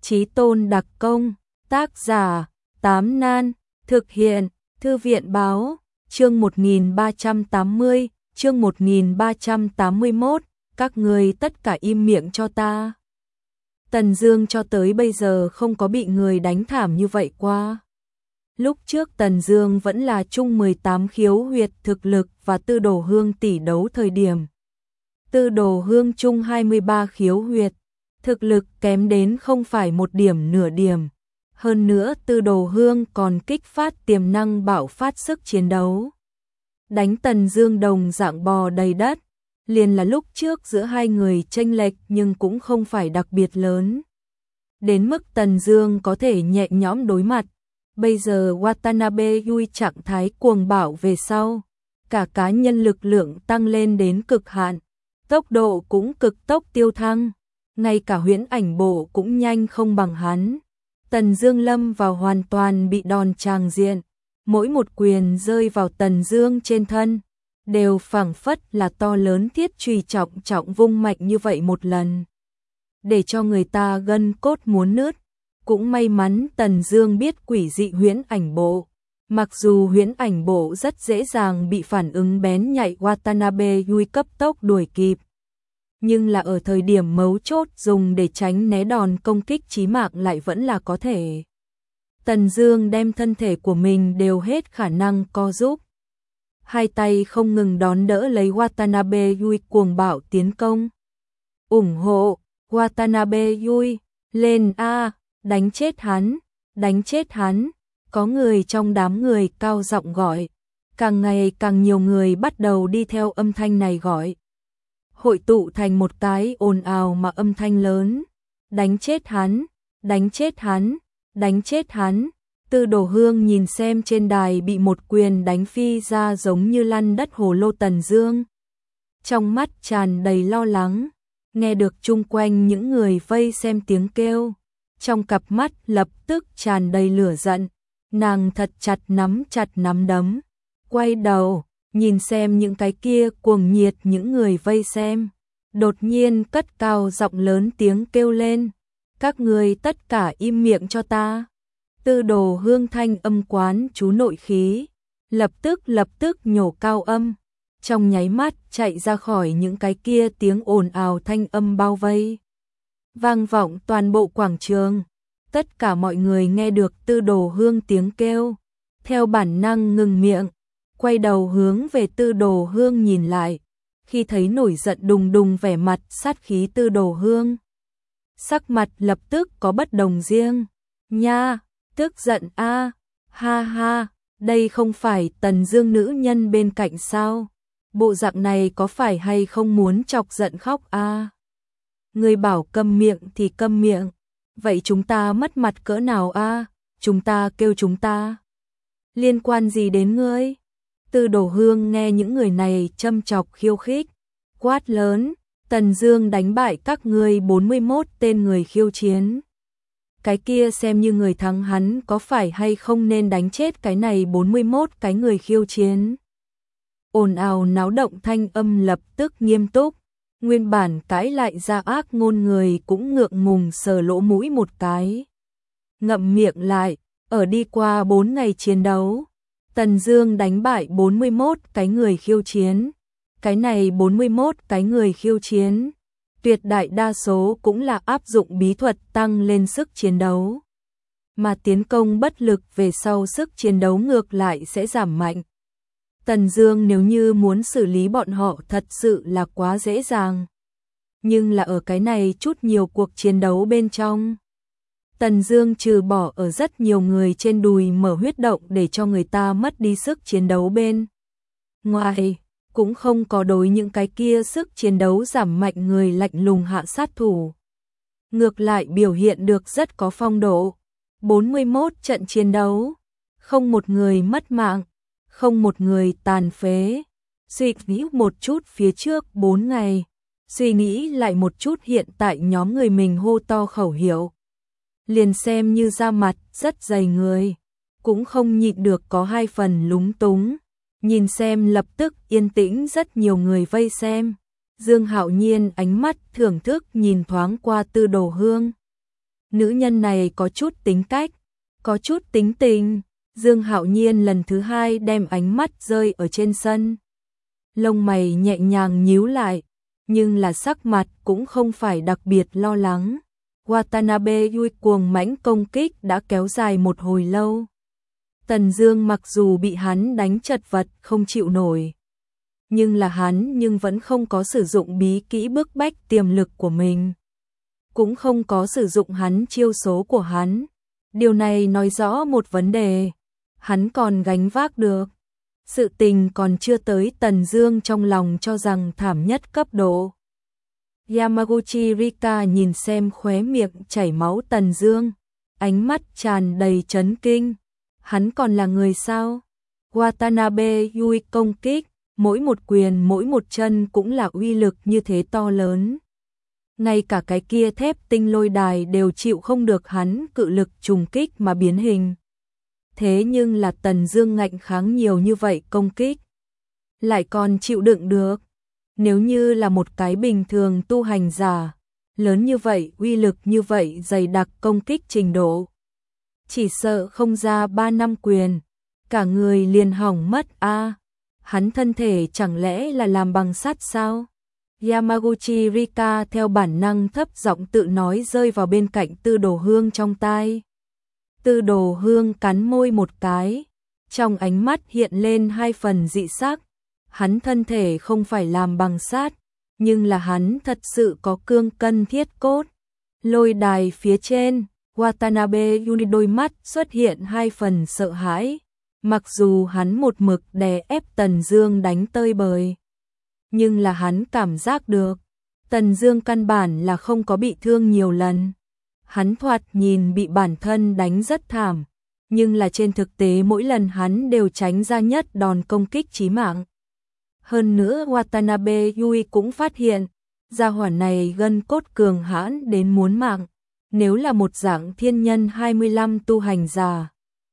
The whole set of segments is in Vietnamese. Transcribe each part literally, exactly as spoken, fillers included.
Chí Tôn đặc công, tác giả, Tám Nan, thực hiện, Thư viện báo, chương một nghìn ba trăm tám mươi, chương một nghìn ba trăm tám mươi mốt, các người tất cả im miệng cho ta. Tần Dương cho tới bây giờ không có bị người đánh thảm như vậy qua. Lúc trước Tần Dương vẫn là chung mười tám khiếu huyệt thực lực và Tư Đồ Hương tỷ đấu thời điểm. Tư Đồ Hương chung hai mươi ba khiếu huyệt, thực lực kém đến không phải một điểm nửa điểm. Hơn nữa Tư Đồ Hương còn kích phát tiềm năng bạo phát sức chiến đấu. Đánh Tần Dương đồng dạng bò đầy đất, liền là lúc trước giữa hai người chênh lệch nhưng cũng không phải đặc biệt lớn. Đến mức Tần Dương có thể nhẹ nhõm đối mặt. Bây giờ Watanabe Yui trạng thái cuồng bạo về sau, cả cá nhân lực lượng tăng lên đến cực hạn, tốc độ cũng cực tốc tiêu thăng, ngay cả huyễn ảnh bộ cũng nhanh không bằng hắn. Tần Dương lâm vào hoàn toàn bị đòn tràng diện, mỗi một quyền rơi vào Tần Dương trên thân, đều phảng phất là to lớn thiết chùy trọng trọng vung mạnh như vậy một lần, để cho người ta gân cốt muốn nứt. Cũng may mắn Tần Dương biết quỷ dị huyễn ảnh bộ, mặc dù huyễn ảnh bộ rất dễ dàng bị phản ứng bén nhạy Watanabe Yui cấp tốc đuổi kịp, nhưng là ở thời điểm mấu chốt dùng để tránh né đòn công kích chí mạng lại vẫn là có thể. Tần Dương đem thân thể của mình đều hết khả năng co giúp, hai tay không ngừng đón đỡ lấy Watanabe Yui cuồng bạo tiến công. Ủng hộ Watanabe Yui, lên a, đánh chết hắn, đánh chết hắn. Có người trong đám người cao giọng gọi, càng ngày càng nhiều người bắt đầu đi theo âm thanh này gọi, hội tụ thành một cái ồn ào mà âm thanh lớn. Đánh chết hắn, đánh chết hắn, đánh chết hắn. Tư Đồ Hương nhìn xem trên đài bị một quyền đánh phi ra giống như lăn đất hồ lô Tần Dương, trong mắt tràn đầy lo lắng. Nghe được chung quanh những người vây xem tiếng kêu, trong cặp mắt lập tức tràn đầy lửa giận, nàng thật chặt nắm chặt nắm đấm, quay đầu, nhìn xem những cái kia cuồng nhiệt những người vây xem, đột nhiên cất cao giọng lớn tiếng kêu lên, các người tất cả im miệng cho ta. Tư Đồ Hương thanh âm quán chú nội khí, lập tức lập tức nhổ cao âm, trong nháy mắt chạy ra khỏi những cái kia tiếng ồn ào thanh âm bao vây, vang vọng toàn bộ quảng trường. Tất cả mọi người nghe được Tư Đồ Hương tiếng kêu, theo bản năng ngừng miệng, quay đầu hướng về Tư Đồ Hương nhìn lại. Khi thấy nổi giận đùng đùng vẻ mặt sát khí Tư Đồ Hương, sắc mặt lập tức có bất đồng riêng. Nha, tức giận a, ha ha, đây không phải Tần Dương nữ nhân bên cạnh sao? Bộ dạng này có phải hay không muốn chọc giận khóc a? Người bảo câm miệng thì câm miệng. Vậy chúng ta mất mặt cỡ nào a? Chúng ta kêu chúng ta. Liên quan gì đến ngươi? Tư Đồ Hương nghe những người này châm chọc khiêu khích, quát lớn, Tần Dương đánh bại các ngươi bốn mươi mốt tên người khiêu chiến. Cái kia xem như người thắng hắn có phải hay không nên đánh chết cái này bốn mươi mốt cái người khiêu chiến. Ồn ào náo động thanh âm lập tức nghiêm túc. Nguyên bản cãi lại ra ác ngôn người cũng ngượng ngùng sờ lỗ mũi một cái, ngậm miệng lại. Ở đi qua bốn ngày chiến đấu, Tần Dương đánh bại bốn mươi mốt cái người khiêu chiến. Cái này bốn mươi mốt cái người khiêu chiến, tuyệt đại đa số cũng là áp dụng bí thuật tăng lên sức chiến đấu, mà tiến công bất lực về sau sức chiến đấu ngược lại sẽ giảm mạnh. Tần Dương nếu như muốn xử lý bọn họ thật sự là quá dễ dàng. Nhưng là ở cái này chút nhiều cuộc chiến đấu bên trong, Tần Dương trừ bỏ ở rất nhiều người trên đùi mở huyết động để cho người ta mất đi sức chiến đấu bên ngoài, cũng không có đối những cái kia sức chiến đấu giảm mạnh người lạnh lùng hạ sát thủ. Ngược lại biểu hiện được rất có phong độ. bốn mươi mốt trận chiến đấu, không một người mất mạng, không một người tàn phế. Suy nghĩ một chút phía trước bốn ngày, suy nghĩ lại một chút hiện tại nhóm người mình hô to khẩu hiệu, liền xem như da mặt rất dày người, cũng không nhịn được có hai phần lúng túng. Nhìn xem lập tức yên tĩnh rất nhiều người vây xem. Dương Hạo Nhiên ánh mắt thưởng thức nhìn thoáng qua Tư Đồ Hương. Nữ nhân này có chút tính cách, có chút tính tình. Dương Hạo Nhiên lần thứ hai đem ánh mắt rơi ở trên sân. Lông mày nhẹ nhàng nhíu lại, nhưng là sắc mặt cũng không phải đặc biệt lo lắng. Watanabe Yui cuồng mãnh công kích đã kéo dài một hồi lâu. Tần Dương mặc dù bị hắn đánh chật vật không chịu nổi, nhưng là hắn nhưng vẫn không có sử dụng bí kỹ bức bách tiềm lực của mình, cũng không có sử dụng hắn chiêu số của hắn. Điều này nói rõ một vấn đề, hắn còn gánh vác được. Sự tình còn chưa tới Tần Dương trong lòng cho rằng thảm nhất cấp độ. Yamaguchi Rika nhìn xem khóe miệng chảy máu Tần Dương, ánh mắt tràn đầy chấn kinh. Hắn còn là người sao? Watanabe Yui công kích, mỗi một quyền mỗi một chân cũng là uy lực như thế to lớn. Ngay cả cái kia thép tinh lôi đài đều chịu không được hắn cự lực trùng kích mà biến hình. Thế nhưng là Tần Dương ngạnh kháng nhiều như vậy công kích, lại còn chịu đựng được. Nếu như là một cái bình thường tu hành giả, lớn như vậy, uy lực như vậy, dày đặc công kích trình độ, chỉ sợ không ra ba năm quyền, cả người liền hỏng mất a. À, hắn thân thể chẳng lẽ là làm bằng sắt sao? Yamaguchi Rika theo bản năng thấp giọng tự nói rơi vào bên cạnh Tư Đồ Hương trong tai. Tư Đồ Hương cắn môi một cái, trong ánh mắt hiện lên hai phần dị sắc. Hắn thân thể không phải làm bằng sắt, nhưng là hắn thật sự có cương cân thiết cốt. Lôi đài phía trên, Watanabe Yui đôi mắt xuất hiện hai phần sợ hãi. Mặc dù hắn một mực đè ép Tần Dương đánh tơi bời, nhưng là hắn cảm giác được Tần Dương căn bản là không có bị thương nhiều lần. Hắn thoạt nhìn bị bản thân đánh rất thảm, nhưng là trên thực tế mỗi lần hắn đều tránh ra nhất đòn công kích chí mạng. Hơn nữa Watanabe Yui cũng phát hiện, gia hỏa này gân cốt cường hãn đến muốn mạng. Nếu là một dạng thiên nhân hai mươi lăm tu hành giả,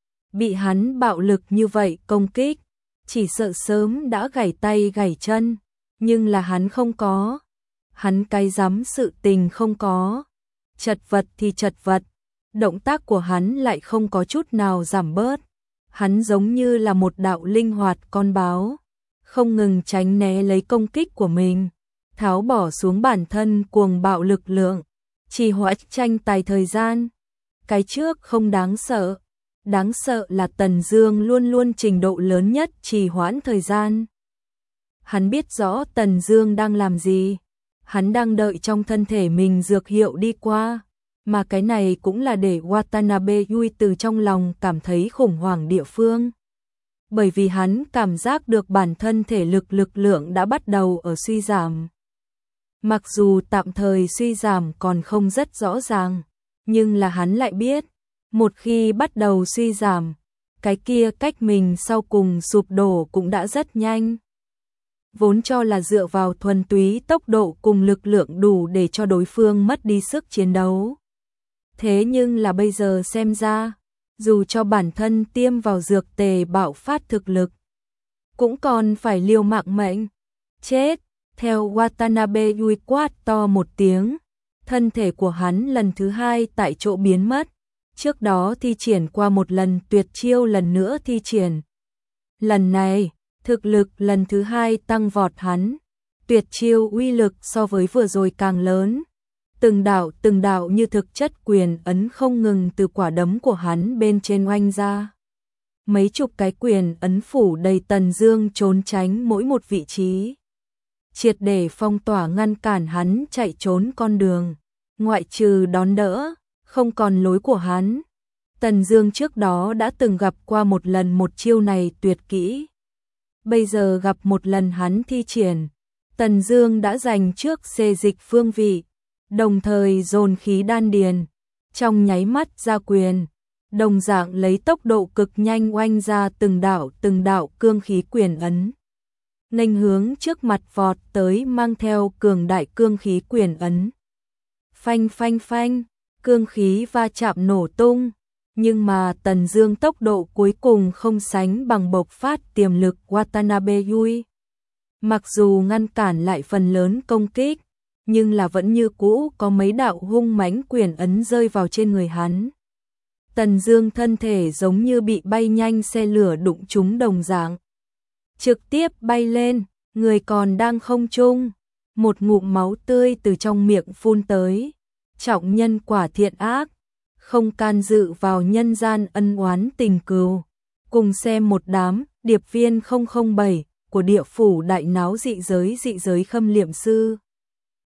bị hắn bạo lực như vậy công kích, chỉ sợ sớm đã gãy tay gãy chân, nhưng là hắn không có. Hắn cái dám sự tình không có. Chật vật thì chật vật, động tác của hắn lại không có chút nào giảm bớt. Hắn giống như là một đạo linh hoạt con báo, không ngừng tránh né lấy công kích của mình, tháo bỏ xuống bản thân cuồng bạo lực lượng, trì hoãn tranh tài thời gian. Cái trước không đáng sợ, đáng sợ là Tần Dương luôn luôn trình độ lớn nhất trì hoãn thời gian. Hắn biết rõ Tần Dương đang làm gì, hắn đang đợi trong thân thể mình dược hiệu đi qua, mà cái này cũng là để Watanabe Yui từ trong lòng cảm thấy khủng hoảng địa phương. Bởi vì hắn cảm giác được bản thân thể lực lực lượng đã bắt đầu ở suy giảm. Mặc dù tạm thời suy giảm còn không rất rõ ràng, nhưng là hắn lại biết, một khi bắt đầu suy giảm, cái kia cách mình sau cùng sụp đổ cũng đã rất nhanh. Vốn cho là dựa vào thuần túy tốc độ cùng lực lượng đủ để cho đối phương mất đi sức chiến đấu. Thế nhưng là bây giờ xem ra, dù cho bản thân tiêm vào dược tề bạo phát thực lực, cũng còn phải liều mạng mệnh. Chết! Theo Watanabe Yui quát to một tiếng, thân thể của hắn lần thứ hai tại chỗ biến mất. Trước đó thi triển qua một lần tuyệt chiêu lần nữa thi triển. Lần này, thực lực lần thứ hai tăng vọt hắn. Tuyệt chiêu uy lực so với vừa rồi càng lớn. Từng đạo từng đạo như thực chất quyền ấn không ngừng từ quả đấm của hắn bên trên oanh ra. Mấy chục cái quyền ấn phủ đầy Tần Dương trốn tránh mỗi một vị trí, triệt để phong tỏa ngăn cản hắn chạy trốn con đường, ngoại trừ đón đỡ, không còn lối của hắn. Tần Dương trước đó đã từng gặp qua một lần một chiêu này tuyệt kỹ, bây giờ gặp một lần hắn thi triển, Tần Dương đã giành trước xê dịch phương vị, đồng thời dồn khí đan điền, trong nháy mắt ra quyền, đồng dạng lấy tốc độ cực nhanh oanh ra từng đạo từng đạo cương khí quyền ấn, nghênh hướng trước mặt vọt tới mang theo cường đại cương khí quyền ấn. Phanh phanh phanh, cương khí va chạm nổ tung, nhưng mà Tần Dương tốc độ cuối cùng không sánh bằng bộc phát tiềm lực Watanabe Yui. Mặc dù ngăn cản lại phần lớn công kích, nhưng là vẫn như cũ có mấy đạo hung mãnh quyền ấn rơi vào trên người hắn. Tần Dương thân thể giống như bị bay nhanh xe lửa đụng trúng đồng dạng, trực tiếp bay lên, người còn đang không trung, một ngụm máu tươi từ trong miệng phun tới. Trọng nhân quả thiện ác, không can dự vào nhân gian ân oán tình cừu. Cùng xem một đám điệp viên không không bảy của địa phủ đại náo dị giới dị giới khâm liệm sư.